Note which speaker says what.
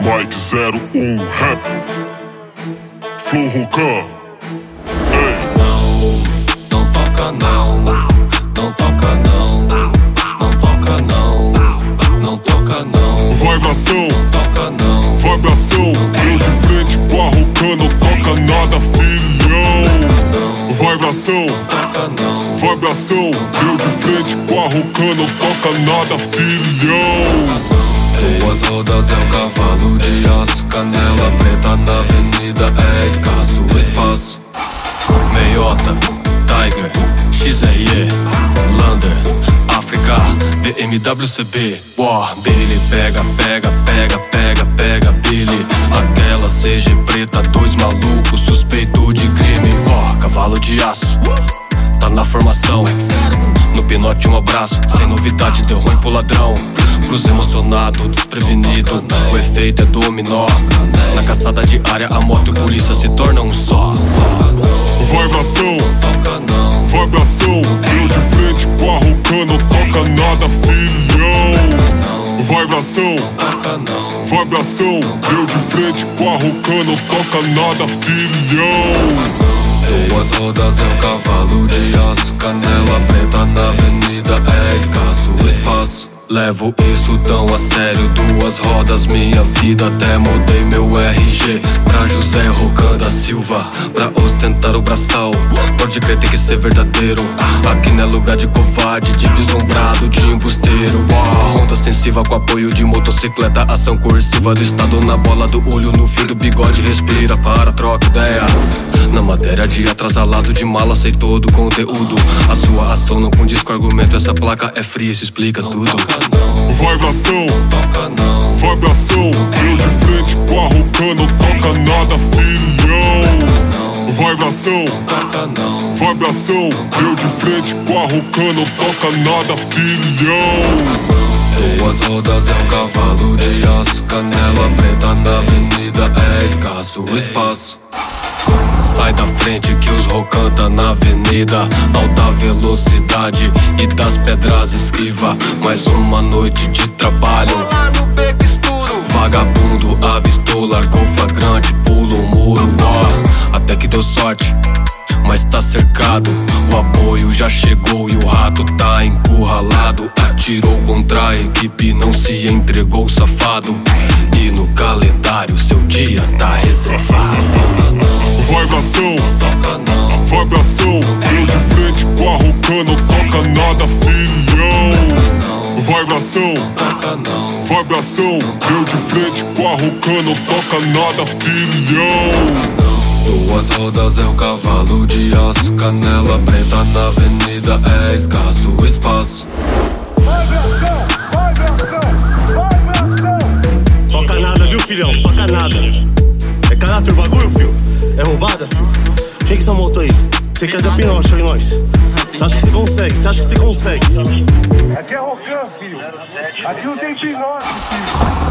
Speaker 1: Mike 01 Rap Flow Rocan.
Speaker 2: Não toca não, não toca não, não toca não, não toca não.
Speaker 1: Vibração,
Speaker 2: Toca não,
Speaker 1: vibração, eu de frente com a Rocan, não toca nada, filhão. Vibração,
Speaker 2: toca não,
Speaker 1: vibração, eu de frente com a Rocan, não toca nada, filhão.
Speaker 2: Boas rodas é um cavalo de aço, canela preta na avenida é escasso o espaço. Meiota, Tiger, XRE, Lander, África, BMW CB. War, Billy, pega, pega, pega, pega, pega, Billy. Aquela CG preta, dois malucos, suspeito de crime. War, cavalo de aço, tá na formação. No pinote um abraço, sem novidade deu ruim pro ladrão. Pros emocionados, desprevenido, o efeito é dominó. Na caçada diária, a moto e a polícia se tornam um só.
Speaker 1: Vibração,
Speaker 2: Toca não,
Speaker 1: vibração, eu de frente com a Rocan, não toca nada, filhão. Vibração,
Speaker 2: toca não,
Speaker 1: vibração, eu de frente com a Rocan, não toca nada, filhão.
Speaker 2: boas rodas é um cavalo de aço, canela preta na avenida é escasso o espaço. Levo isso tão a sério, duas rodas, minha vida. Até mudei meu RG pra José Rocan da Silva, pra ostentar o braçal. Pode crer, tem que ser verdadeiro. Aqui não é lugar de covarde, de vislumbrado, de embusteiro. Honda ostensiva com apoio de motocicleta, ação coerciva do estado na bola do olho, no fio do bigode, respira para troca ideia. Na matéria de atrasalado de mala, sei todo o conteúdo. A sua ação não condiz com argumento, essa placa é fria, isso explica tudo.
Speaker 1: Vibração,
Speaker 2: Toca não,
Speaker 1: vibração, eu de frente com a Rocan, não toca nada, filhão. Vibração,
Speaker 2: toca não,
Speaker 1: vibração, eu de frente com a Rocan, não toca nada, filhão.
Speaker 2: boas rodas é um cavalo de aço, canela preta na avenida é escasso o espaço. Sai da frente que os Rocan tá na avenida, alta velocidade e das pedras esquiva. Mais uma noite de trabalho, vagabundo avistou, largou flagrante, pula o muro, ó. Até que deu sorte, mas tá cercado, o apoio já chegou e o rato tá encurralado. Atirou contra a equipe, não se entregou, safado. E no calendário seu dia tá reservado.
Speaker 1: Vibração,
Speaker 2: Toca não,
Speaker 1: vibração, eu de frente com a Rocan, não toca nada, filhão. Vibração,
Speaker 2: toca não,
Speaker 1: vibração, eu de frente com a Rocan, não toca nada, filhão.
Speaker 2: duas rodas é um cavalo de aço, canela preta na avenida é escasso o espaço.
Speaker 3: Toca nada, viu, filhão? Toca nada. É caráter o bagulho, filho? É roubada, filho? Quem que essa moto aí? Você quer dar pinote aí, nós? Você acha que você consegue? Você acha que você consegue?
Speaker 4: Aqui é Rocan, filho. Aqui não tem pinote, filho.